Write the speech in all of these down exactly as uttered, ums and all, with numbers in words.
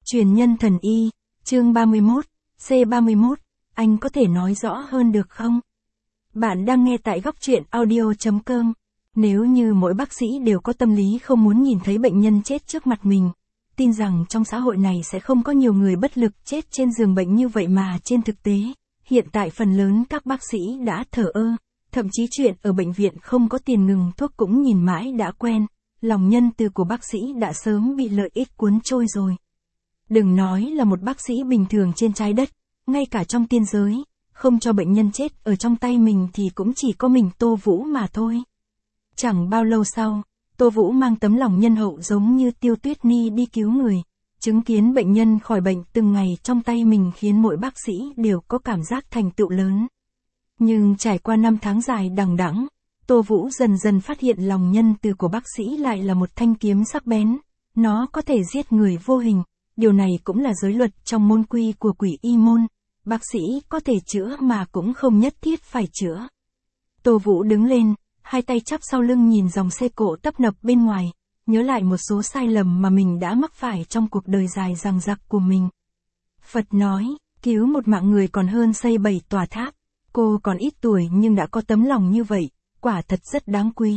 Truyền nhân thần y, chương ba mươi mốt, C ba mươi mốt, anh có thể nói rõ hơn được không? Bạn đang nghe tại góc truyện audio chấm com. Nếu như mỗi bác sĩ đều có tâm lý không muốn nhìn thấy bệnh nhân chết trước mặt mình, tin rằng trong xã hội này sẽ không có nhiều người bất lực chết trên giường bệnh như vậy mà trên thực tế, hiện tại phần lớn các bác sĩ đã thờ ơ, thậm chí chuyện ở bệnh viện không có tiền ngừng thuốc cũng nhìn mãi đã quen, lòng nhân từ của bác sĩ đã sớm bị lợi ích cuốn trôi rồi. Đừng nói là một bác sĩ bình thường trên trái đất, ngay cả trong tiên giới, không cho bệnh nhân chết ở trong tay mình thì cũng chỉ có mình Tô Vũ mà thôi. Chẳng bao lâu sau, Tô Vũ mang tấm lòng nhân hậu giống như Tiêu Tuyết Ni đi cứu người, chứng kiến bệnh nhân khỏi bệnh từng ngày trong tay mình khiến mỗi bác sĩ đều có cảm giác thành tựu lớn. Nhưng trải qua năm tháng dài đằng đẵng, Tô Vũ dần dần phát hiện lòng nhân từ của bác sĩ lại là một thanh kiếm sắc bén, nó có thể giết người vô hình, điều này cũng là giới luật trong môn quy của Quỷ Y môn, bác sĩ có thể chữa mà cũng không nhất thiết phải chữa. Tô Vũ đứng lên, hai tay chắp sau lưng nhìn dòng xe cộ tấp nập bên ngoài, nhớ lại một số sai lầm mà mình đã mắc phải trong cuộc đời dài dằng dặc của mình. Phật nói, cứu một mạng người còn hơn xây bảy tòa tháp, cô còn ít tuổi nhưng đã có tấm lòng như vậy, quả thật rất đáng quý.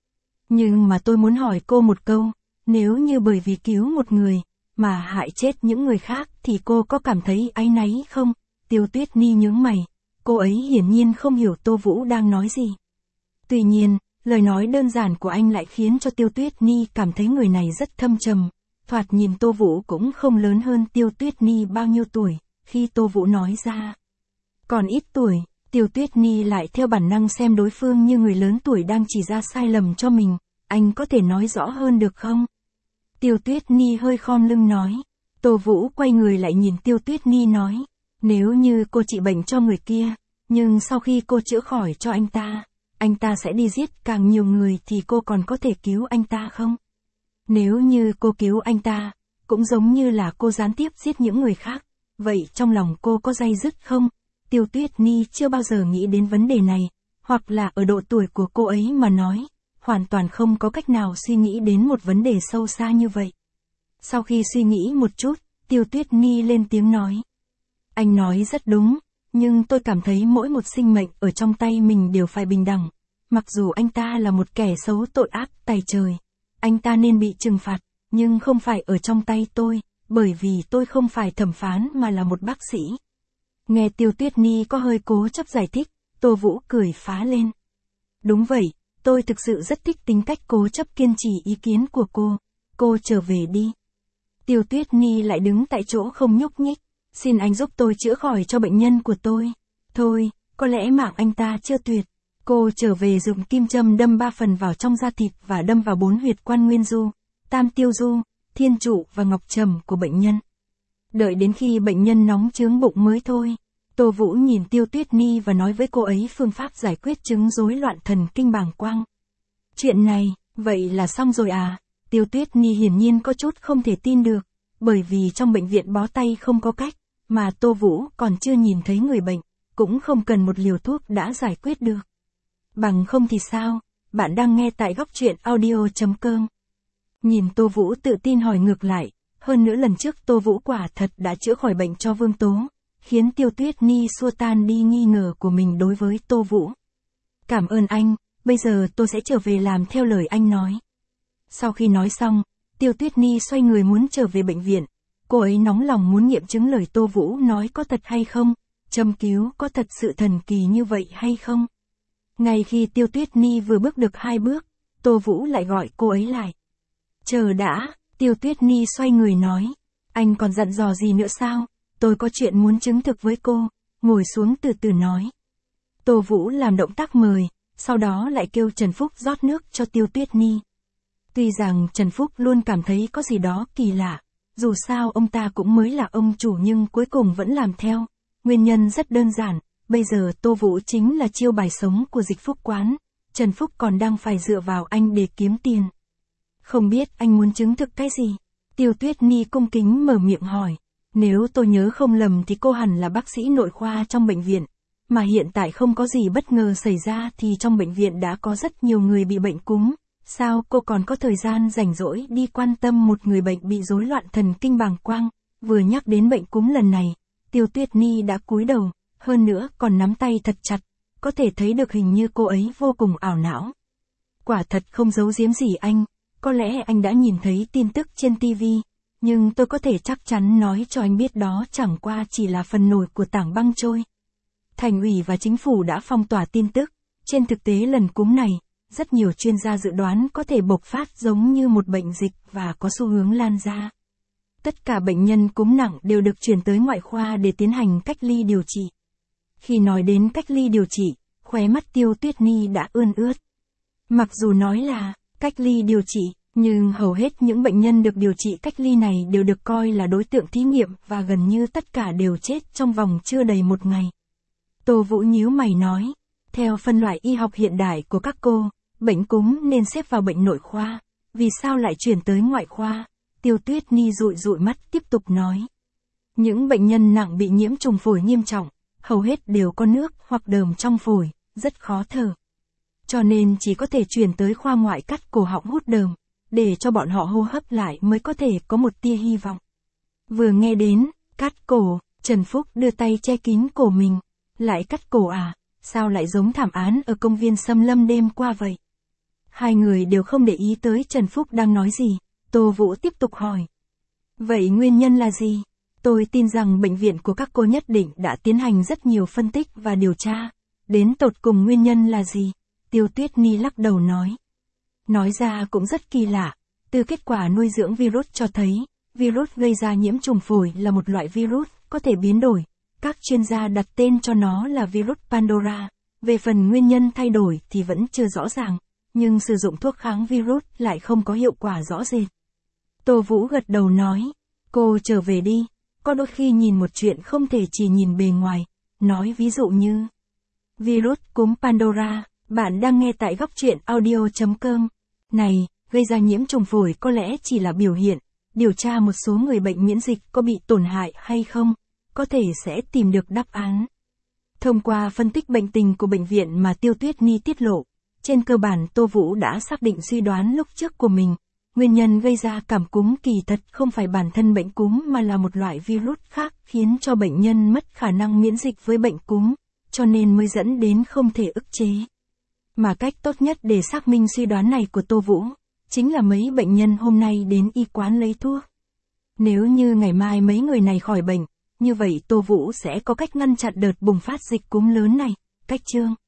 Nhưng mà tôi muốn hỏi cô một câu, nếu như bởi vì cứu một người, mà hại chết những người khác thì cô có cảm thấy áy náy không? Tiêu Tuyết Ni nhướng mày, cô ấy hiển nhiên không hiểu Tô Vũ đang nói gì. Tuy nhiên, lời nói đơn giản của anh lại khiến cho Tiêu Tuyết Ni cảm thấy người này rất thâm trầm, thoạt nhìn Tô Vũ cũng không lớn hơn Tiêu Tuyết Ni bao nhiêu tuổi, khi Tô Vũ nói ra. Còn ít tuổi, Tiêu Tuyết Ni lại theo bản năng xem đối phương như người lớn tuổi đang chỉ ra sai lầm cho mình, anh có thể nói rõ hơn được không? Tiêu Tuyết Ni hơi khom lưng nói. Tô Vũ quay người lại nhìn Tiêu Tuyết Ni nói, nếu như cô trị bệnh cho người kia, nhưng sau khi cô chữa khỏi cho anh ta, anh ta sẽ đi giết càng nhiều người thì cô còn có thể cứu anh ta không? Nếu như cô cứu anh ta, cũng giống như là cô gián tiếp giết những người khác, vậy trong lòng cô có day dứt không? Tiêu Tuyết Ni chưa bao giờ nghĩ đến vấn đề này, hoặc là ở độ tuổi của cô ấy mà nói, hoàn toàn không có cách nào suy nghĩ đến một vấn đề sâu xa như vậy. Sau khi suy nghĩ một chút, Tiêu Tuyết Ni lên tiếng nói. Anh nói rất đúng, nhưng tôi cảm thấy mỗi một sinh mệnh ở trong tay mình đều phải bình đẳng. Mặc dù anh ta là một kẻ xấu tội ác tày trời, anh ta nên bị trừng phạt, nhưng không phải ở trong tay tôi, bởi vì tôi không phải thẩm phán mà là một bác sĩ. Nghe Tiêu Tuyết Ni có hơi cố chấp giải thích, Tô Vũ cười phá lên. Đúng vậy, tôi thực sự rất thích tính cách cố chấp kiên trì ý kiến của cô, cô trở về đi. Tiêu Tuyết Ni lại đứng tại chỗ không nhúc nhích, xin anh giúp tôi chữa khỏi cho bệnh nhân của tôi. Thôi, có lẽ mạng anh ta chưa tuyệt. Cô trở về dùng kim châm đâm ba phần vào trong da thịt và đâm vào bốn huyệt quan nguyên du, tam tiêu du, thiên trụ và ngọc trầm của bệnh nhân. Đợi đến khi bệnh nhân nóng chướng bụng mới thôi. Tô Vũ nhìn Tiêu Tuyết Ni và nói với cô ấy phương pháp giải quyết chứng rối loạn thần kinh bàng quang. Chuyện này, vậy là xong rồi à? Tiêu Tuyết Ni hiển nhiên có chút không thể tin được, bởi vì trong bệnh viện bó tay không có cách, mà Tô Vũ còn chưa nhìn thấy người bệnh, cũng không cần một liều thuốc đã giải quyết được. Bằng không thì sao? Bạn đang nghe tại góc truyện audio chấm com. Nhìn Tô Vũ tự tin hỏi ngược lại, hơn nữa lần trước Tô Vũ quả thật đã chữa khỏi bệnh cho Vương Tố, khiến Tiêu Tuyết Ni xua tan đi nghi ngờ của mình đối với Tô Vũ. Cảm ơn anh, bây giờ tôi sẽ trở về làm theo lời anh nói. Sau khi nói xong, Tiêu Tuyết Ni xoay người muốn trở về bệnh viện, cô ấy nóng lòng muốn nghiệm chứng lời Tô Vũ nói có thật hay không, châm cứu có thật sự thần kỳ như vậy hay không. Ngay khi Tiêu Tuyết Ni vừa bước được hai bước, Tô Vũ lại gọi cô ấy lại. Chờ đã, Tiêu Tuyết Ni xoay người nói, anh còn dặn dò gì nữa sao? Tôi có chuyện muốn chứng thực với cô, ngồi xuống từ từ nói. Tô Vũ làm động tác mời, sau đó lại kêu Trần Phúc rót nước cho Tiêu Tuyết Ni. Tuy rằng Trần Phúc luôn cảm thấy có gì đó kỳ lạ, dù sao ông ta cũng mới là ông chủ nhưng cuối cùng vẫn làm theo. Nguyên nhân rất đơn giản, bây giờ Tô Vũ chính là chiêu bài sống của Dịch Phúc quán, Trần Phúc còn đang phải dựa vào anh để kiếm tiền. Không biết anh muốn chứng thực cái gì? Tiêu Tuyết Ni cung kính mở miệng hỏi. Nếu tôi nhớ không lầm thì cô hẳn là bác sĩ nội khoa trong bệnh viện, mà hiện tại không có gì bất ngờ xảy ra thì trong bệnh viện đã có rất nhiều người bị bệnh cúm, sao cô còn có thời gian rảnh rỗi đi quan tâm một người bệnh bị rối loạn thần kinh bàng quang, Vừa nhắc đến bệnh cúm lần này, Tiêu Tuyết Nhi đã cúi đầu, hơn nữa còn nắm tay thật chặt, có thể thấy được hình như cô ấy vô cùng ảo não. Quả thật không giấu giếm gì anh, có lẽ anh đã nhìn thấy tin tức trên ti vi, nhưng tôi có thể chắc chắn nói cho anh biết đó chẳng qua chỉ là phần nổi của tảng băng trôi. Thành ủy và chính phủ đã phong tỏa tin tức, trên thực tế lần cúm này, rất nhiều chuyên gia dự đoán có thể bộc phát giống như một bệnh dịch và có xu hướng lan ra. Tất cả bệnh nhân cúm nặng đều được chuyển tới ngoại khoa để tiến hành cách ly điều trị. Khi nói đến cách ly điều trị, khóe mắt Tiêu Tuyết Nhi đã ươn ướt. Mặc dù nói là cách ly điều trị, nhưng hầu hết những bệnh nhân được điều trị cách ly này đều được coi là đối tượng thí nghiệm và gần như tất cả đều chết trong vòng chưa đầy một ngày. Tô Vũ nhíu mày nói, theo phân loại y học hiện đại của các cô, bệnh cúm nên xếp vào bệnh nội khoa, vì sao lại chuyển tới ngoại khoa? Tiêu Tuyết Nhi dụi dụi mắt tiếp tục nói. Những bệnh nhân nặng bị nhiễm trùng phổi nghiêm trọng, hầu hết đều có nước hoặc đờm trong phổi, rất khó thở. Cho nên chỉ có thể chuyển tới khoa ngoại cắt cổ họng hút đờm, để cho bọn họ hô hấp lại mới có thể có một tia hy vọng. Vừa nghe đến, cắt cổ, Trần Phúc đưa tay che kín cổ mình. Lại cắt cổ à, sao lại giống thảm án ở công viên Xâm Lâm đêm qua vậy? Hai người đều không để ý tới Trần Phúc đang nói gì, Tô Vũ tiếp tục hỏi. Vậy nguyên nhân là gì? Tôi tin rằng bệnh viện của các cô nhất định đã tiến hành rất nhiều phân tích và điều tra. Đến tột cùng nguyên nhân là gì? Tiêu Tuyết Nhi lắc đầu nói. Nói ra cũng rất kỳ lạ, từ kết quả nuôi dưỡng virus cho thấy, virus gây ra nhiễm trùng phổi là một loại virus có thể biến đổi. Các chuyên gia đặt tên cho nó là virus Pandora, về phần nguyên nhân thay đổi thì vẫn chưa rõ ràng, nhưng sử dụng thuốc kháng virus lại không có hiệu quả rõ rệt. Tô Vũ gật đầu nói, cô trở về đi, có đôi khi nhìn một chuyện không thể chỉ nhìn bề ngoài, nói ví dụ như virus cúm Pandora, bạn đang nghe tại góc truyện audio chấm com. Này, gây ra nhiễm trùng phổi có lẽ chỉ là biểu hiện, điều tra một số người bệnh miễn dịch có bị tổn hại hay không, có thể sẽ tìm được đáp án. Thông qua phân tích bệnh tình của bệnh viện mà Tiêu Tuyết Nhi tiết lộ, trên cơ bản Tô Vũ đã xác định suy đoán lúc trước của mình. Nguyên nhân gây ra cảm cúm kỳ thật không phải bản thân bệnh cúm mà là một loại virus khác khiến cho bệnh nhân mất khả năng miễn dịch với bệnh cúm, cho nên mới dẫn đến không thể ức chế. Mà cách tốt nhất để xác minh suy đoán này của Tô Vũ, chính là mấy bệnh nhân hôm nay đến y quán lấy thuốc. Nếu như ngày mai mấy người này khỏi bệnh, như vậy Tô Vũ sẽ có cách ngăn chặn đợt bùng phát dịch cúm lớn này. Cách chương